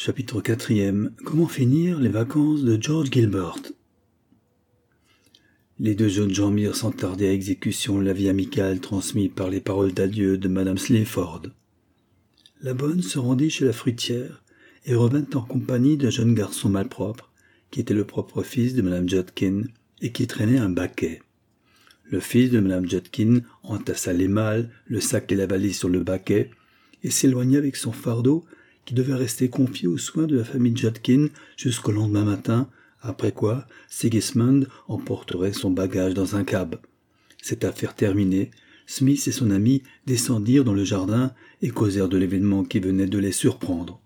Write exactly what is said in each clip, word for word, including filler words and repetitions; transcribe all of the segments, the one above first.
Chapitre quatrième. Comment finir les vacances de George Gilbert. Les deux jeunes gens mirent sans tarder à exécution l'avis amical transmis par les paroles d'adieu de madame Sleaford. La bonne se rendit chez la fruitière et revint en compagnie d'un jeune garçon malpropre, qui était le propre fils de madame Judkin et qui traînait un baquet. Le fils de madame Judkin entassa les malles, le sac et la valise sur le baquet et s'éloigna avec son fardeau qui devait rester confié aux soins de la famille Judkin jusqu'au lendemain matin, après quoi Sigismund emporterait son bagage dans un cab. Cette affaire terminée, Smith et son ami descendirent dans le jardin et causèrent de l'événement qui venait de les surprendre.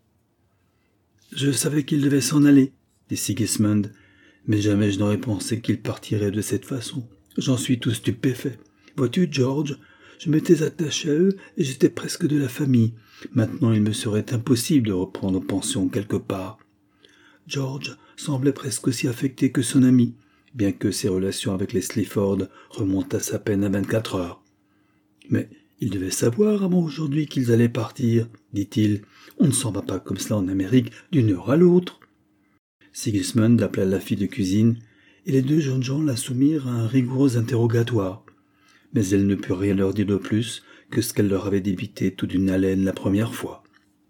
« Je savais qu'il devait s'en aller, » dit Sigismund, « mais jamais je n'aurais pensé qu'il partirait de cette façon. J'en suis tout stupéfait. Vois-tu, George, je m'étais attaché à eux et j'étais presque de la famille. Maintenant, il me serait impossible de reprendre pension quelque part. » George semblait presque aussi affecté que son ami, bien que ses relations avec les Sleaford remontassent à peine à vingt-quatre heures. « Mais ils devaient savoir avant aujourd'hui qu'ils allaient partir, dit-il. On ne s'en va pas comme cela en Amérique d'une heure à l'autre. » Sigismund appela la fille de cuisine, et les deux jeunes gens la soumirent à un rigoureux interrogatoire. Mais elle ne put rien leur dire de plus que ce qu'elle leur avait débité tout d'une haleine la première fois.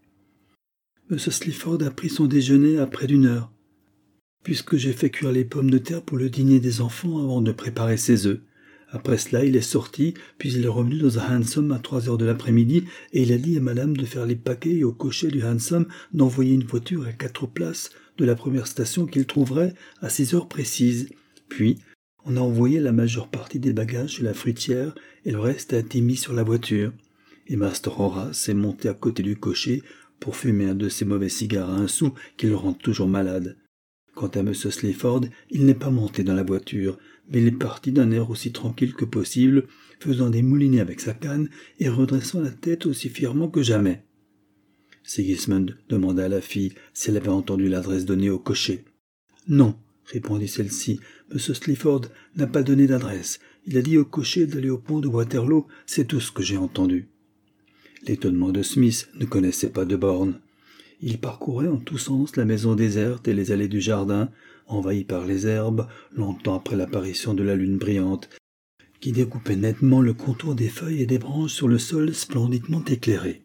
Monsieur Sleaford a pris son déjeuner à près d'une heure, puisque j'ai fait cuire les pommes de terre pour le dîner des enfants avant de préparer ses œufs. Après cela, il est sorti, puis il est revenu dans un hansom à trois heures de l'après-midi, et il a dit à madame de faire les paquets et au cocher du hansom d'envoyer une voiture à quatre places de la première station qu'il trouverait à six heures précises. Puis, on a envoyé la majeure partie des bagages chez la fruitière et le reste a été mis sur la voiture. Et Master Horace est monté à côté du cocher pour fumer un de ces mauvais cigares à un sou qui le rendent toujours malade. Quant à M. Sleaford, il n'est pas monté dans la voiture, mais il est parti d'un air aussi tranquille que possible, faisant des moulinets avec sa canne et redressant la tête aussi fièrement que jamais. Sigismund demanda à la fille si elle avait entendu l'adresse donnée au cocher. « Non, » répondit celle-ci, « M. Sleaford n'a pas donné d'adresse. Il a dit au cocher d'aller au pont de Waterloo, c'est tout ce que j'ai entendu. » L'étonnement de Smith ne connaissait pas de bornes. Il parcourait en tous sens la maison déserte et les allées du jardin, envahies par les herbes, longtemps après l'apparition de la lune brillante, qui découpait nettement le contour des feuilles et des branches sur le sol splendidement éclairé.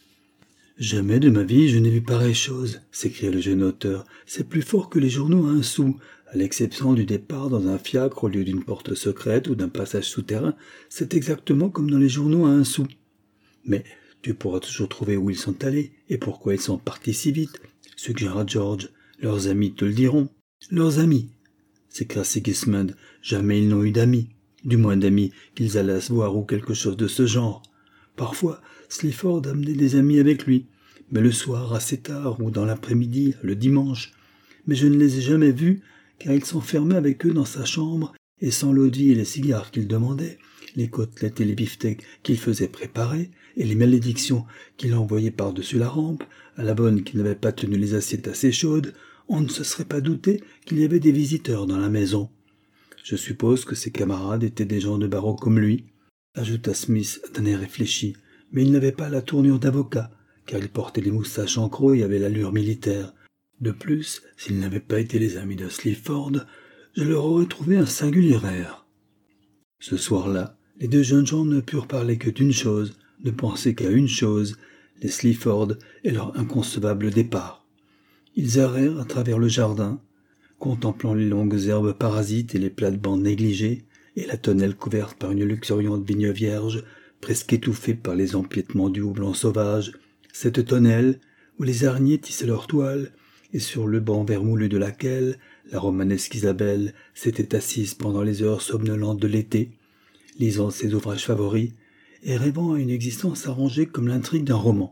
« Jamais de ma vie je n'ai vu pareille chose, » s'écria le jeune auteur. « C'est plus fort que les journaux à un sou. À l'exception du départ dans un fiacre au lieu d'une porte secrète ou d'un passage souterrain, c'est exactement comme dans les journaux à un sou. Mais tu pourras toujours trouver où ils sont allés et pourquoi ils sont partis si vite, suggéra George. Leurs amis te le diront. »« Leurs amis » s'écria Sigismund. « Jamais ils n'ont eu d'amis, du moins d'amis qu'ils allassent voir ou quelque chose de ce genre. Parfois, Sleaford amenait des amis avec lui, mais le soir, assez tard, ou dans l'après-midi, le dimanche. Mais je ne les ai jamais vus, car il s'enfermait avec eux dans sa chambre, et sans l'eau de vie et les cigares qu'il demandait, les côtelettes et les beefsteaks qu'il faisait préparer, et les malédictions qu'il envoyait par-dessus la rampe, à la bonne qui n'avait pas tenu les assiettes assez chaudes, on ne se serait pas douté qu'il y avait des visiteurs dans la maison. Je suppose que ses camarades étaient des gens de barreau comme lui, ajouta Smith d'un air réfléchi, mais il n'avait pas la tournure d'avocat, car il portait des moustaches en croc et avait l'allure militaire. De plus, s'ils n'avaient pas été les amis de Sleaford, je leur aurais trouvé un singulier air. Ce soir-là, les deux jeunes gens ne purent parler que d'une chose, ne penser qu'à une chose, les Sleaford et leur inconcevable départ. Ils errèrent à travers le jardin, contemplant les longues herbes parasites et les plates-bandes négligées, et la tonnelle couverte par une luxuriante vigne vierge, presque étouffée par les empiètements du houblon sauvage, cette tonnelle où les araignées tissaient leurs toiles, et sur le banc vermoulu de laquelle la romanesque Isabelle s'était assise pendant les heures somnolentes de l'été, lisant ses ouvrages favoris, et rêvant à une existence arrangée comme l'intrigue d'un roman.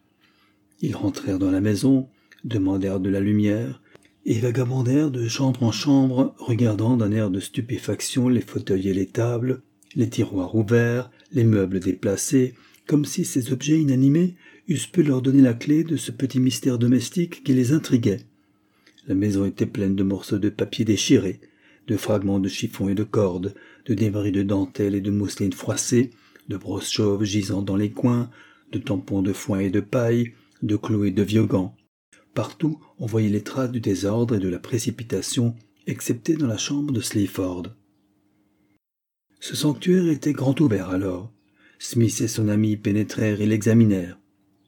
Ils rentrèrent dans la maison, demandèrent de la lumière, et vagabondèrent de chambre en chambre, regardant d'un air de stupéfaction les fauteuils et les tables, les tiroirs ouverts, les meubles déplacés, comme si ces objets inanimés eussent pu leur donner la clé de ce petit mystère domestique qui les intriguait. La maison était pleine de morceaux de papier déchirés, de fragments de chiffons et de cordes, de débris de dentelles et de mousseline froissées, de brosses chauves gisant dans les coins, de tampons de foin et de paille, de clous et de vieux gants. Partout, on voyait les traces du désordre et de la précipitation, excepté dans la chambre de Sleaford. Ce sanctuaire était grand ouvert alors. Smith et son ami pénétrèrent et l'examinèrent.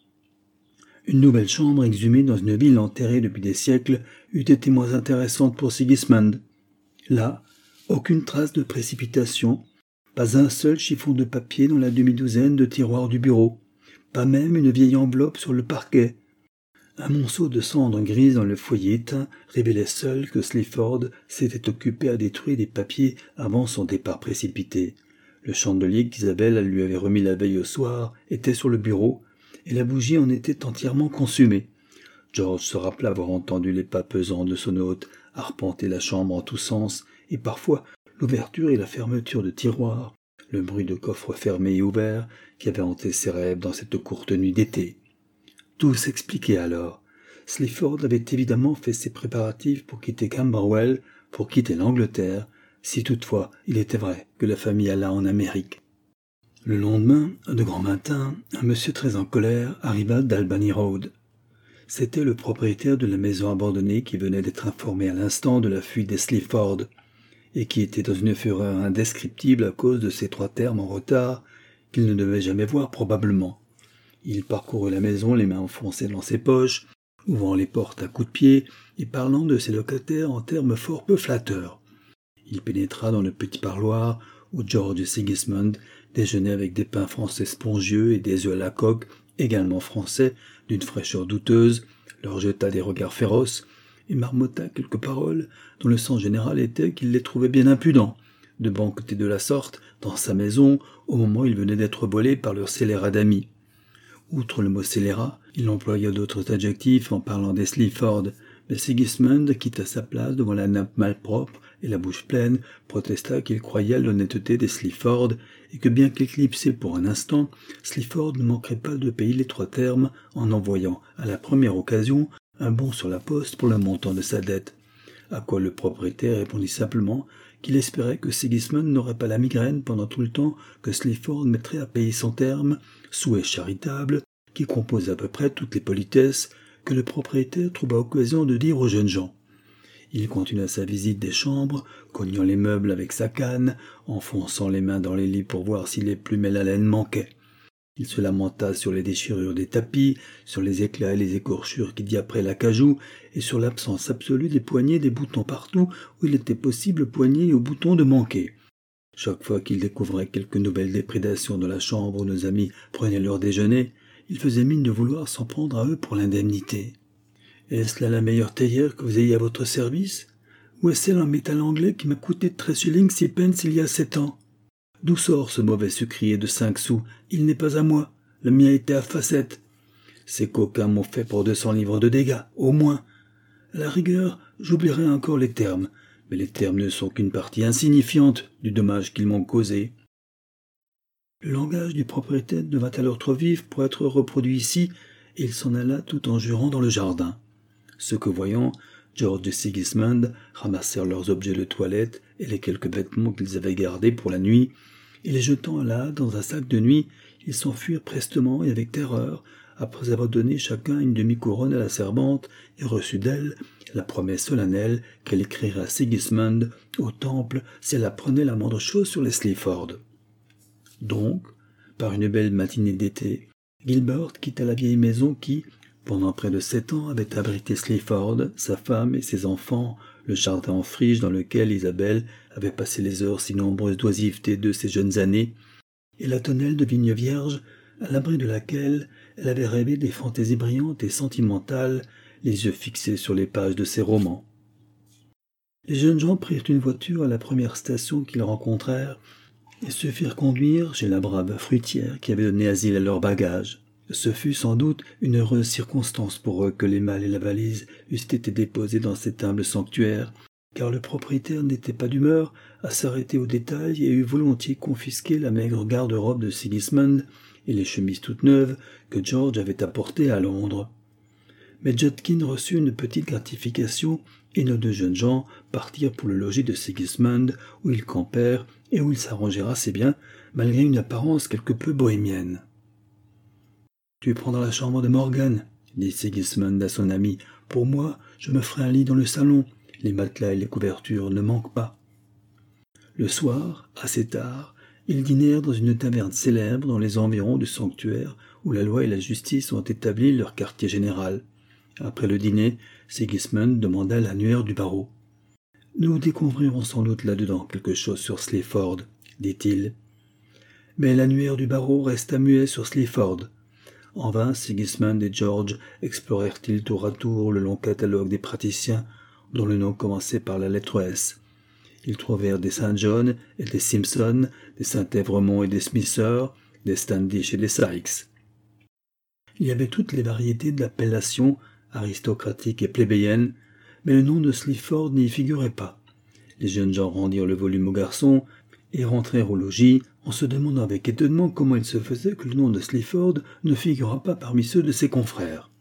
Une nouvelle chambre exhumée dans une ville enterrée depuis des siècles eût été moins intéressante pour Sigismund. Là, aucune trace de précipitation, pas un seul chiffon de papier dans la demi-douzaine de tiroirs du bureau, pas même une vieille enveloppe sur le parquet. Un monceau de cendres grises dans le foyer éteint révélait seul que Sleaford s'était occupé à détruire des papiers avant son départ précipité. Le chandelier qu'Isabelle lui avait remis la veille au soir était sur le bureau, et la bougie en était entièrement consumée. George se rappela avoir entendu les pas pesants de son hôte arpenter la chambre en tous sens, et parfois l'ouverture et la fermeture de tiroirs, le bruit de coffres fermés et ouverts qui avait hanté ses rêves dans cette courte nuit d'été. Tout s'expliquait alors. Sleaford avait évidemment fait ses préparatifs pour quitter Camberwell, pour quitter l'Angleterre, si toutefois il était vrai que la famille alla en Amérique. Le lendemain, de grand matin, un monsieur très en colère arriva d'Albany Road. C'était le propriétaire de la maison abandonnée qui venait d'être informé à l'instant de la fuite des Sleaford, et qui était dans une fureur indescriptible à cause de ces trois termes en retard qu'il ne devait jamais voir probablement. Il parcourut la maison les mains enfoncées dans ses poches, ouvrant les portes à coups de pied et parlant de ses locataires en termes fort peu flatteurs. Il pénétra dans le petit parloir où George et Sigismund déjeunaient avec des pains français spongieux et des œufs à la coque, également français, d'une fraîcheur douteuse, leur jeta des regards féroces et marmotta quelques paroles dont le sens général était qu'il les trouvait bien impudents de banqueter de la sorte dans sa maison au moment où il venait d'être volé par leur scélérat d'amis. Outre le mot scélérat, il employa d'autres adjectifs en parlant des Sleaford, mais Sigismund quitta sa place devant la nappe malpropre et la bouche pleine, protesta qu'il croyait à l'honnêteté des Sleaford et que bien qu'éclipsé pour un instant, Sleaford ne manquerait pas de payer les trois termes en envoyant, à la première occasion, un bon sur la poste pour le montant de sa dette. À quoi le propriétaire répondit simplement qu'il espérait que Sigismund n'aurait pas la migraine pendant tout le temps que Sleaford mettrait à payer son terme, souhait charitable, qui compose à peu près toutes les politesses que le propriétaire trouva occasion de dire aux jeunes gens. Il continua sa visite des chambres, cognant les meubles avec sa canne, enfonçant les mains dans les lits pour voir si les plumes et la laine manquaient. Il se lamenta sur les déchirures des tapis, sur les éclats et les écorchures qui diapraient l'acajou, et sur l'absence absolue des poignées des boutons partout où il était possible poignées aux boutons de manquer. Chaque fois qu'il découvrait quelque nouvelle déprédation dans la chambre où nos amis prenaient leur déjeuner, il faisait mine de vouloir s'en prendre à eux pour l'indemnité. « Est-ce là la meilleure théière que vous ayez à votre service ? Ou est-ce celle en métal anglais qui m'a coûté treize shillings six pence il y a sept ans ? D'où sort ce mauvais sucrier de cinq sous ? Il n'est pas à moi. Le mien était à facettes. Ces coquins m'ont fait pour deux cents livres de dégâts, au moins. À la rigueur, j'oublierai encore les termes, mais les termes ne sont qu'une partie insignifiante du dommage qu'ils m'ont causé. » Le langage du propriétaire devint alors trop vif pour être reproduit ici, et il s'en alla tout en jurant dans le jardin. Ce que voyant, George et Sigismund ramassèrent leurs objets de toilette et les quelques vêtements qu'ils avaient gardés pour la nuit, et les jetant là dans un sac de nuit, ils s'enfuirent prestement et avec terreur, après avoir donné chacun une demi-couronne à la servante et reçu d'elle la promesse solennelle qu'elle écrirait à Sigismund au temple si elle apprenait la moindre chose sur les Sleaford. Donc, par une belle matinée d'été, Gilbert quitta la vieille maison qui, pendant près de sept ans, avait abrité Sleaford, sa femme et ses enfants, le jardin en friche dans lequel Isabelle avait passé les heures si nombreuses d'oisiveté de ses jeunes années, et la tonnelle de vigne vierge, à l'abri de laquelle elle avait rêvé des fantaisies brillantes et sentimentales, les yeux fixés sur les pages de ses romans. Les jeunes gens prirent une voiture à la première station qu'ils rencontrèrent et se firent conduire chez la brave fruitière qui avait donné asile à leurs bagages. Ce fut sans doute une heureuse circonstance pour eux que les malles et la valise eussent été déposés dans cet humble sanctuaire, car le propriétaire n'était pas d'humeur à s'arrêter aux détails et eût volontiers confisqué la maigre garde-robe de Sigismund et les chemises toutes neuves que George avait apportées à Londres. Mais Judkins reçut une petite gratification et nos deux jeunes gens partirent pour le logis de Sigismund où ils campèrent et où ils s'arrangèrent assez bien, malgré une apparence quelque peu bohémienne. « Tu prendras la chambre de Morgan » dit Sigismund à son ami. « Pour moi, je me ferai un lit dans le salon. Les matelas et les couvertures ne manquent pas. » Le soir, assez tard, ils dînèrent dans une taverne célèbre dans les environs du sanctuaire où la loi et la justice ont établi leur quartier général. Après le dîner, Sigismund demanda l'annuaire du barreau. « Nous découvrirons sans doute là-dedans quelque chose sur Sleaford, dit-il. Mais l'annuaire du barreau resta muet sur Sleaford. En vain, Sigismund et George explorèrent-ils tour à tour le long catalogue des praticiens dont le nom commençait par la lettre S. Ils trouvèrent des Saint John et des Simpson, des Saint-Évremont et des Smither, des Standish et des Sykes. Il y avait toutes les variétés d'appellations, aristocratiques et plébéiennes, mais le nom de Sleaford n'y figurait pas. Les jeunes gens rendirent le volume aux garçons et rentrèrent au logis en se demandant avec étonnement comment il se faisait que le nom de Sleaford ne figurât pas parmi ceux de ses confrères.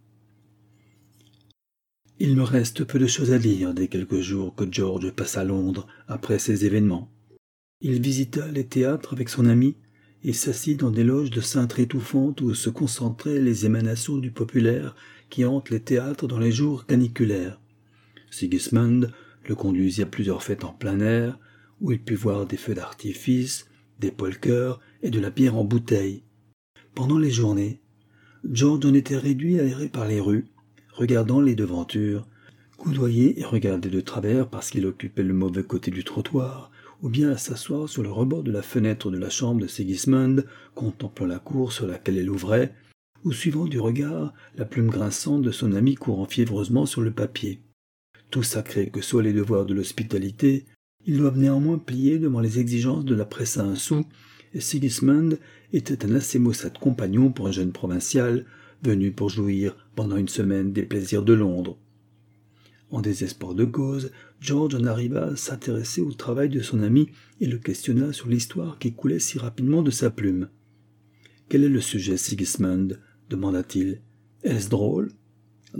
Il me reste peu de choses à dire dès quelques jours que George passa à Londres après ces événements. Il visita les théâtres avec son ami et s'assit dans des loges de cintres étouffantes où se concentraient les émanations du populaire qui hante les théâtres dans les jours caniculaires. Sigismund le conduisit à plusieurs fêtes en plein air, où il put voir des feux d'artifice, des polkers et de la bière en bouteille. Pendant les journées, George en était réduit à errer par les rues, regardant les devantures, coudoyer et regarder de travers parce qu'il occupait le mauvais côté du trottoir, ou bien à s'asseoir sur le rebord de la fenêtre de la chambre de Sigismund, contemplant la cour sur laquelle elle ouvrait, ou suivant du regard la plume grinçante de son ami courant fiévreusement sur le papier. Tout sacré que soient les devoirs de l'hospitalité, ils doivent néanmoins plier devant les exigences de la presse à un sou, et Sigismund était un assez maussade compagnon pour un jeune provincial, venu pour jouir pendant une semaine des plaisirs de Londres. En désespoir de cause, George en arriva à s'intéresser au travail de son ami et le questionna sur l'histoire qui coulait si rapidement de sa plume. « Quel est le sujet, Sigismund » demanda-t-il. « Est-ce drôle ?»« Drôle »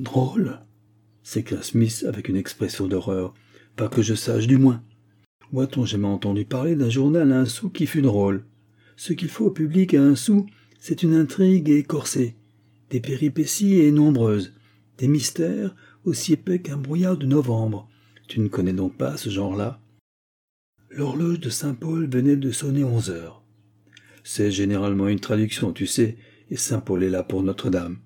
s'écria Smith avec une expression d'horreur. « Pas que je sache du moins. Où a-t-on jamais entendu parler d'un journal à un sou qui fut drôle? Ce qu'il faut au public à un sou, c'est une intrigue écorsée, des péripéties et nombreuses, des mystères aussi épais qu'un brouillard de novembre. Tu ne connais donc pas ce genre-là? » L'horloge de Saint-Paul venait de sonner onze heures. C'est généralement une traduction, tu sais, et Saint-Paul est là pour Notre-Dame.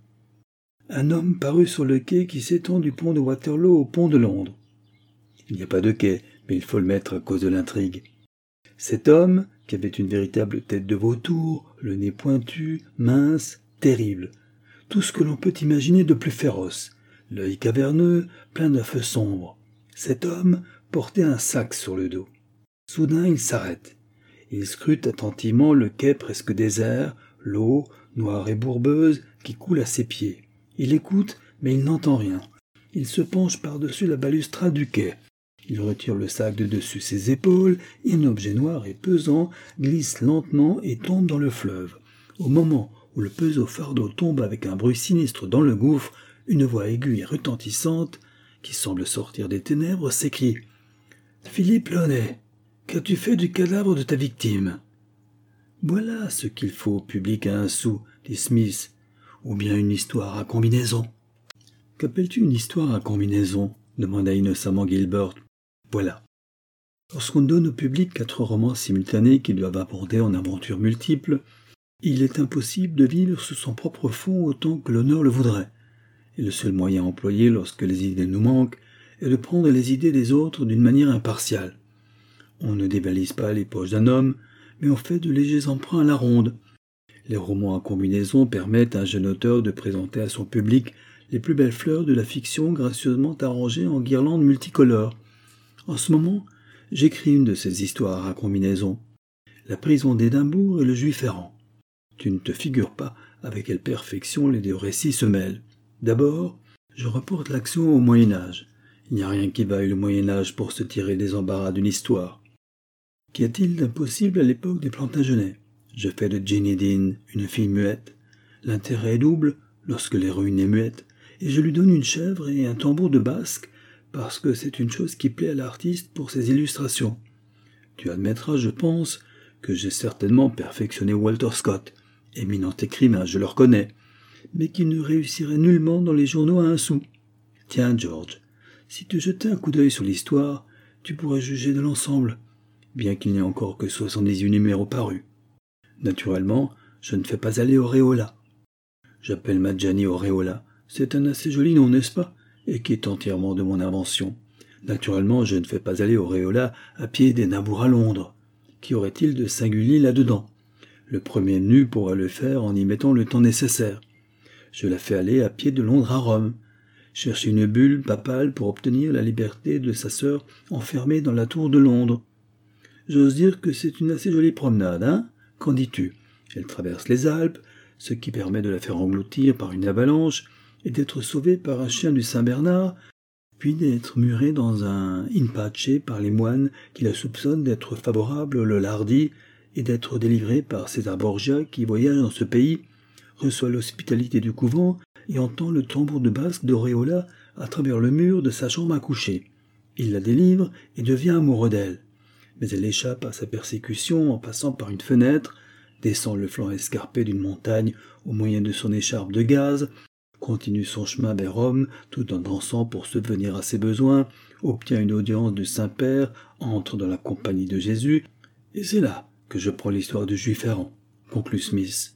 Un homme parut sur le quai qui s'étend du pont de Waterloo au pont de Londres. Il n'y a pas de quai, mais il faut le mettre à cause de l'intrigue. Cet homme, qui avait une véritable tête de vautour, le nez pointu, mince, terrible, tout ce que l'on peut imaginer de plus féroce, l'œil caverneux, plein de feux sombres. Cet homme portait un sac sur le dos. Soudain, il s'arrête. Il scrute attentivement le quai presque désert, l'eau, noire et bourbeuse, qui coule à ses pieds. Il écoute, mais il n'entend rien. Il se penche par-dessus la balustrade du quai. Il retire le sac de dessus ses épaules, et un objet noir et pesant glisse lentement et tombe dans le fleuve. Au moment où le pesant fardeau tombe avec un bruit sinistre dans le gouffre, une voix aiguë et retentissante, qui semble sortir des ténèbres, s'écrie « Philippe Launay, qu'as-tu fait du cadavre de ta victime ?» Voilà ce qu'il faut au public à un sou, dit Smith, ou bien une histoire à combinaison. « Qu'appelles-tu une histoire à combinaison ?» demanda innocemment Gilbert. « Voilà. Lorsqu'on donne au public quatre romans simultanés qui doivent aborder en aventures multiples, il est impossible de vivre sur son propre fond autant que l'honneur le voudrait. Et le seul moyen employé lorsque les idées nous manquent est de prendre les idées des autres d'une manière impartiale. On ne dévalise pas les poches d'un homme, mais on fait de légers emprunts à la ronde. Les romans à combinaison permettent à un jeune auteur de présenter à son public les plus belles fleurs de la fiction gracieusement arrangées en guirlandes multicolores. En ce moment, j'écris une de ces histoires à combinaison. La prison d'Édimbourg et le juif errant. Tu ne te figures pas avec quelle perfection les deux récits se mêlent. D'abord, je reporte l'action au Moyen-Âge. Il n'y a rien qui vaille le Moyen-Âge pour se tirer des embarras d'une histoire. Qu'y a-t-il d'impossible à l'époque des Plantagenets? Je fais de Jenny Dean une fille muette. L'intérêt est double lorsque l'héroïne est muette, et je lui donne une chèvre et un tambour de basque parce que c'est une chose qui plaît à l'artiste pour ses illustrations. Tu admettras, je pense, que j'ai certainement perfectionné Walter Scott, éminent écrivain, je le reconnais, mais qui ne réussirait nullement dans les journaux à un sou. Tiens, George, si tu jetais un coup d'œil sur l'histoire, tu pourrais juger de l'ensemble, bien qu'il n'y ait encore que soixante-dix-huit numéros parus. Naturellement, je ne fais pas aller Auréola. J'appelle Madjani Auréola. C'est un assez joli nom, n'est-ce pas? Et qui est entièrement de mon invention. Naturellement, je ne fais pas aller Auréola à pied des Nabours à Londres. Qu'y aurait-il de singulier là-dedans? Le premier venu pourra le faire en y mettant le temps nécessaire. Je la fais aller à pied de Londres à Rome, chercher une bulle papale pour obtenir la liberté de sa sœur enfermée dans la tour de Londres. J'ose dire que c'est une assez jolie promenade, hein? Qu'en dis-tu? Elle traverse les Alpes, ce qui permet de la faire engloutir par une avalanche et d'être sauvée par un chien du Saint-Bernard, puis d'être murée dans un in pace par les moines qui la soupçonnent d'être favorable au Lollardy et d'être délivrée par César Borgia qui voyage dans ce pays, reçoit l'hospitalité du couvent et entend le tambour de basque d'Auréola à travers le mur de sa chambre à coucher. Il la délivre et devient amoureux d'elle. Mais elle échappe à sa persécution en passant par une fenêtre, descend le flanc escarpé d'une montagne au moyen de son écharpe de gaze, continue son chemin vers Rome tout en dansant pour subvenir à ses besoins, obtient une audience du Saint-Père, entre dans la compagnie de Jésus, et c'est là que je prends l'histoire du juif errant, conclut Smith.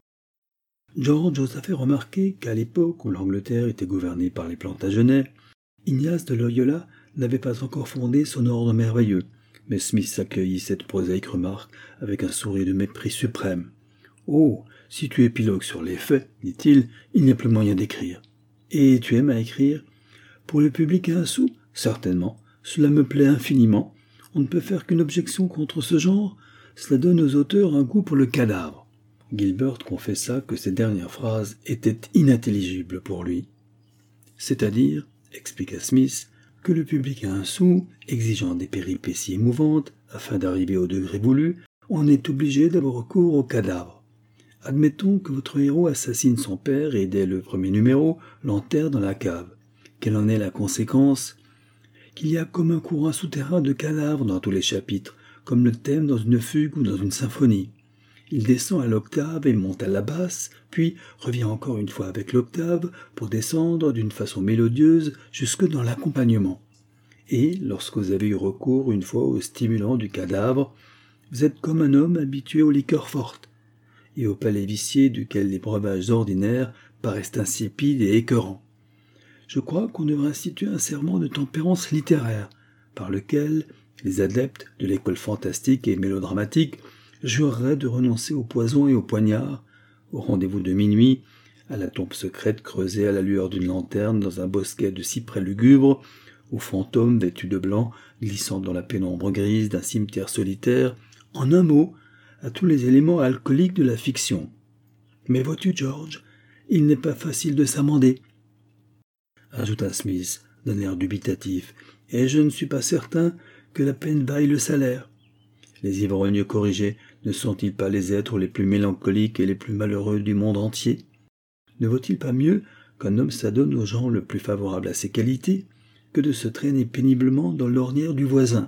George osa fait remarquer qu'à l'époque où l'Angleterre était gouvernée par les Plantagenets, Ignace de Loyola n'avait pas encore fondé son ordre merveilleux, mais Smith accueillit cette prosaïque remarque avec un sourire de mépris suprême. « Oh, si tu épilogues sur les faits, dit-il, il n'y a plus moyen d'écrire. »« Et tu aimes à écrire ? » ?»« Pour le public à un sou ? Certainement. Cela me plaît infiniment. On ne peut faire qu'une objection contre ce genre. Cela donne aux auteurs un goût pour le cadavre. » Gilbert confessa que ces dernières phrases étaient inintelligibles pour lui. « C'est-à-dire, expliqua Smith, que le public a un sou, exigeant des péripéties émouvantes, afin d'arriver au degré voulu, on est obligé d'avoir recours au cadavre. Admettons que votre héros assassine son père et dès le premier numéro l'enterre dans la cave. Quelle en est la conséquence? Qu'il y a comme un courant souterrain de cadavres dans tous les chapitres, comme le thème dans une fugue ou dans une symphonie. Il descend à l'octave et monte à la basse, puis revient encore une fois avec l'octave pour descendre d'une façon mélodieuse jusque dans l'accompagnement. Et, lorsque vous avez eu recours une fois au stimulant du cadavre, vous êtes comme un homme habitué aux liqueurs fortes, et au palais vicié duquel les breuvages ordinaires paraissent insipides et écœurants. Je crois qu'on devrait instituer un serment de tempérance littéraire, par lequel les adeptes de l'école fantastique et mélodramatique jureraient de renoncer au poison et au poignard, au rendez-vous de minuit, à la tombe secrète creusée à la lueur d'une lanterne dans un bosquet de cyprès lugubres, aux fantômes vêtus de blanc glissant dans la pénombre grise d'un cimetière solitaire, en un mot, à tous les éléments alcooliques de la fiction. Mais vois-tu, George, il n'est pas facile de s'amender, ajouta Smith d'un air dubitatif, et je ne suis pas certain que la peine vaille le salaire. Les ivrognes corrigés ne sont-ils pas les êtres les plus mélancoliques et les plus malheureux du monde entier? Ne vaut-il pas mieux qu'un homme s'adonne au genre le plus favorable à ses qualités que de se traîner péniblement dans l'ornière du voisin?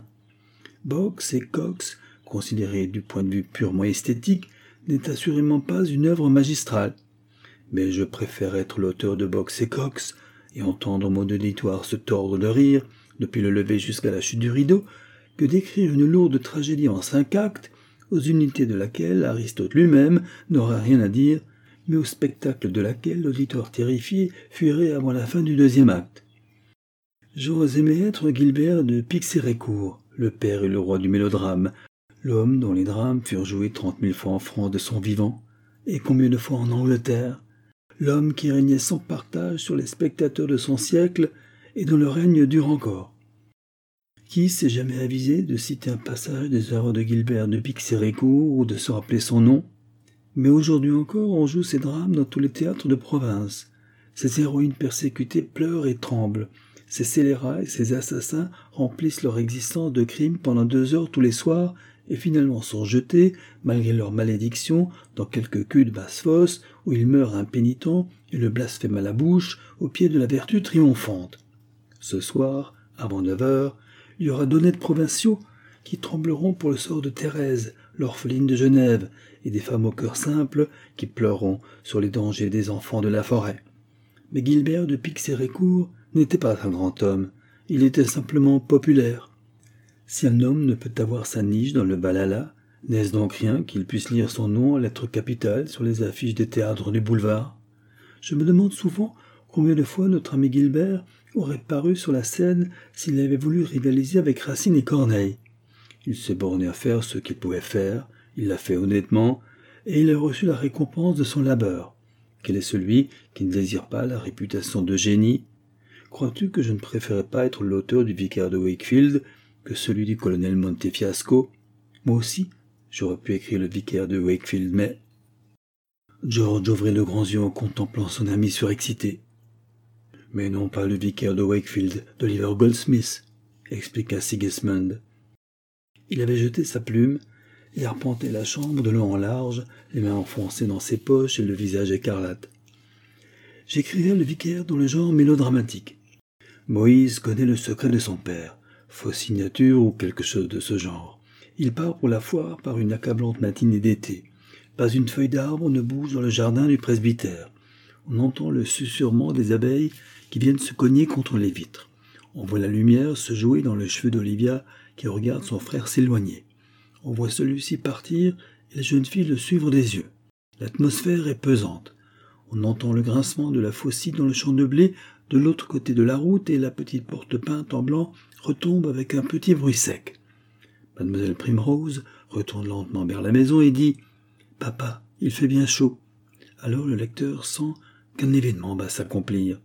Box et Cox, considéré du point de vue purement esthétique, n'est assurément pas une œuvre magistrale. Mais je préfère être l'auteur de Box et Cox et entendre mon auditoire se tordre de rire, depuis le lever jusqu'à la chute du rideau, que d'écrire une lourde tragédie en cinq actes, aux unités de laquelle Aristote lui-même n'aura rien à dire, mais au spectacle de laquelle l'auditoire terrifié fuirait avant la fin du deuxième acte. J'aurais aimé être Gilbert de Pixérécourt, le père et le roi du mélodrame, l'homme dont les drames furent joués trente mille fois en France de son vivant, et combien de fois en Angleterre, l'homme qui régnait sans partage sur les spectateurs de son siècle et dont le règne dure encore. Qui s'est jamais avisé de citer un passage des œuvres de Gilbert de Pixérécourt ou de se rappeler son nom? Mais aujourd'hui encore, on joue ces drames dans tous les théâtres de province. Ces héroïnes persécutées pleurent et tremblent. Ces scélérats et ces assassins remplissent leur existence de crimes pendant deux heures tous les soirs et finalement sont jetés, malgré leur malédiction, dans quelque cul de basse-fosse où ils meurent impénitents et le blasphème à la bouche au pied de la vertu triomphante. Ce soir, avant neuf heures, il y aura d'honnêtes provinciaux qui trembleront pour le sort de Thérèse, l'orpheline de Genève, et des femmes au cœur simple qui pleureront sur les dangers des enfants de la forêt. Mais Gilbert de Pixérécourt n'était pas un grand homme, il était simplement populaire. Si un homme ne peut avoir sa niche dans le Valhalla, n'est-ce donc rien qu'il puisse lire son nom en lettres capitales sur les affiches des théâtres du boulevard? Je me demande souvent combien de fois notre ami Gilbert aurait paru sur la scène s'il avait voulu rivaliser avec Racine et Corneille. Il s'est borné à faire ce qu'il pouvait faire, il l'a fait honnêtement, et il a reçu la récompense de son labeur. Quel est celui qui ne désire pas la réputation de génie? Crois-tu que je ne préférais pas être l'auteur du Vicaire de Wakefield que celui du colonel Montefiasco? Moi aussi, j'aurais pu écrire le Vicaire de Wakefield, mais... George ouvrit le grand yeux en contemplant son ami surexcité. « Mais non pas le Vicaire de Wakefield d'Oliver Goldsmith, » expliqua Sigismund. Il avait jeté sa plume et arpentait la chambre de long en large, les mains enfoncées dans ses poches et le visage écarlate. « J'écrirai le Vicaire dans le genre mélodramatique. Moïse connaît le secret de son père, fausse signature ou quelque chose de ce genre. Il part pour la foire par une accablante matinée d'été. Pas une feuille d'arbre ne bouge dans le jardin du presbytère. On entend le susurrement des abeilles qui viennent se cogner contre les vitres. On voit la lumière se jouer dans les cheveux d'Olivia qui regarde son frère s'éloigner. On voit celui-ci partir et la jeune fille le suivre des yeux. L'atmosphère est pesante. On entend le grincement de la faucille dans le champ de blé de l'autre côté de la route et la petite porte peinte en blanc retombe avec un petit bruit sec. Mademoiselle Primrose retourne lentement vers la maison et dit « Papa, il fait bien chaud. » Alors le lecteur sent qu'un événement va s'accomplir.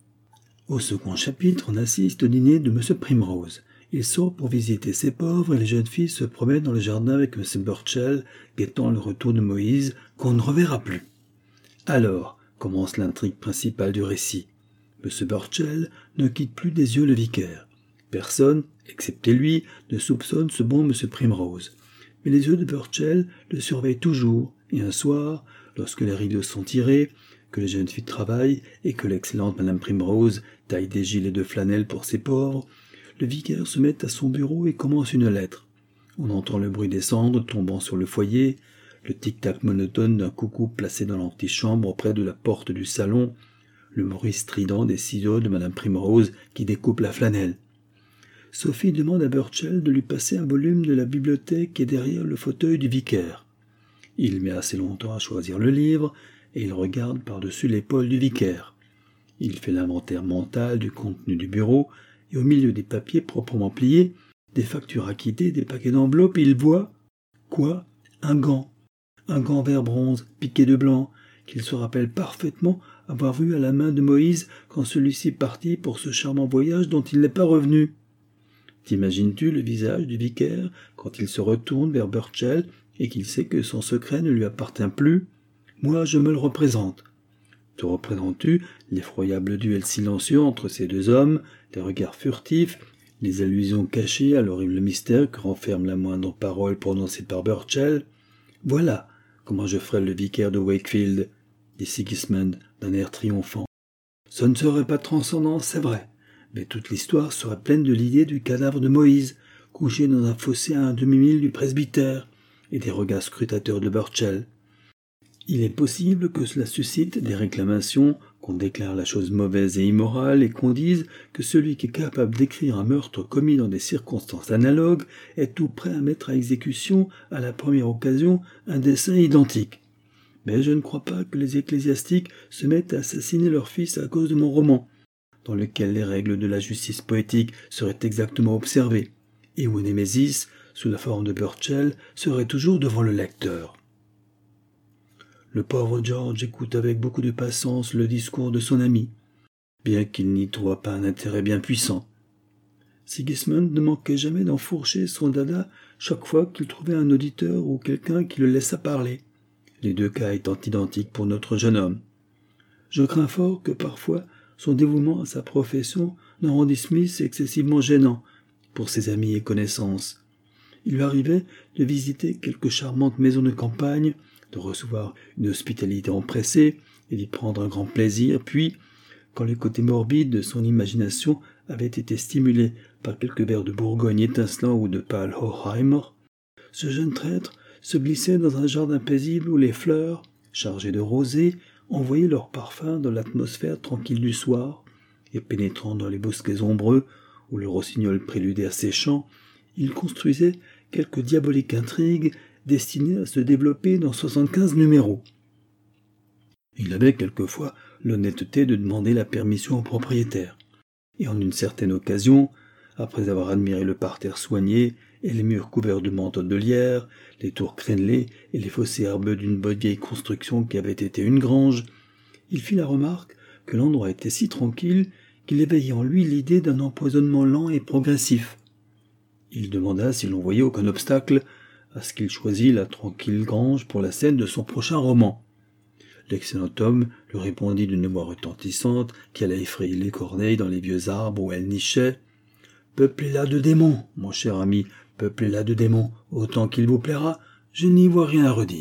Au second chapitre, on assiste au dîner de M. Primrose. Il sort pour visiter ses pauvres et les jeunes filles se promènent dans le jardin avec M. Burchell, guettant le retour de Moïse, qu'on ne reverra plus. Alors commence l'intrigue principale du récit. M. Burchell ne quitte plus des yeux le vicaire. Personne, excepté lui, ne soupçonne ce bon M. Primrose. Mais les yeux de Burchell le surveillent toujours, et un soir, lorsque les rideaux sont tirés, que les jeunes filles travaillent et que l'excellente Madame Primrose taille des gilets de flanelle pour ses pauvres, le vicaire se met à son bureau et commence une lettre. On entend le bruit des cendres tombant sur le foyer, le tic-tac monotone d'un coucou placé dans l'antichambre près de la porte du salon, le bruit strident des ciseaux de Madame Primrose qui découpe la flanelle. Sophie demande à Burchell de lui passer un volume de la bibliothèque qui est derrière le fauteuil du vicaire. Il met assez longtemps à choisir le livre et il regarde par-dessus l'épaule du vicaire. Il fait l'inventaire mental du contenu du bureau et au milieu des papiers proprement pliés, des factures acquittées, des paquets d'enveloppes, il voit... Quoi? Un gant. Un gant vert bronze, piqué de blanc, qu'il se rappelle parfaitement avoir vu à la main de Moïse quand celui-ci partit pour ce charmant voyage dont il n'est pas revenu. T'imagines-tu le visage du vicaire quand il se retourne vers Burchell et qu'il sait que son secret ne lui appartient plus? Moi, je me le représente. Te représentes-tu l'effroyable duel silencieux entre ces deux hommes, les regards furtifs, les allusions cachées à l'horrible mystère que renferme la moindre parole prononcée par Burchell? Voilà comment je ferai le vicaire de Wakefield, dit Sigismund d'un air triomphant. Ce ne serait pas transcendant, c'est vrai, mais toute l'histoire serait pleine de l'idée du cadavre de Moïse, couché dans un fossé à un demi-mille du presbytère, et des regards scrutateurs de Burchell. Il est possible que cela suscite des réclamations, qu'on déclare la chose mauvaise et immorale et qu'on dise que celui qui est capable d'écrire un meurtre commis dans des circonstances analogues est tout prêt à mettre à exécution, à la première occasion, un dessein identique. Mais je ne crois pas que les ecclésiastiques se mettent à assassiner leur fils à cause de mon roman, dans lequel les règles de la justice poétique seraient exactement observées, et où Némésis, sous la forme de Burchell, serait toujours devant le lecteur. Le pauvre George écoute avec beaucoup de patience le discours de son ami, bien qu'il n'y trouvât pas un intérêt bien puissant. Sigismund ne manquait jamais d'enfourcher son dada chaque fois qu'il trouvait un auditeur ou quelqu'un qui le laissa parler, les deux cas étant identiques pour notre jeune homme. Je crains fort que parfois son dévouement à sa profession ne rendît Smith excessivement gênant pour ses amis et connaissances. Il lui arrivait de visiter quelques charmantes maisons de campagne, de recevoir une hospitalité empressée et d'y prendre un grand plaisir, puis, quand le côté morbide de son imagination avait été stimulé par quelques verres de Bourgogne étincelants ou de pâle Hochheimer, ce jeune traître se glissait dans un jardin paisible où les fleurs, chargées de rosée, envoyaient leur parfum dans l'atmosphère tranquille du soir, et pénétrant dans les bosquets ombreux où le rossignol préludait à ses chants, il construisait quelques diaboliques intrigues destinées à se développer dans soixante-quinze numéros. Il avait quelquefois l'honnêteté de demander la permission au propriétaire, et en une certaine occasion, après avoir admiré le parterre soigné et les murs couverts de manteaux de lierre, les tours crénelées et les fossés herbeux d'une bonne vieille construction qui avait été une grange, il fit la remarque que l'endroit était si tranquille qu'il éveillait en lui l'idée d'un empoisonnement lent et progressif. Il demanda si l'on voyait aucun obstacle à ce qu'il choisît la tranquille grange pour la scène de son prochain roman. L'excellent homme lui répondit d'une voix retentissante qui allait effrayer les corneilles dans les vieux arbres où elles nichaient. « Peuplez là de démons, mon cher ami, peuplez là de démons, autant qu'il vous plaira, je n'y vois rien à redire. »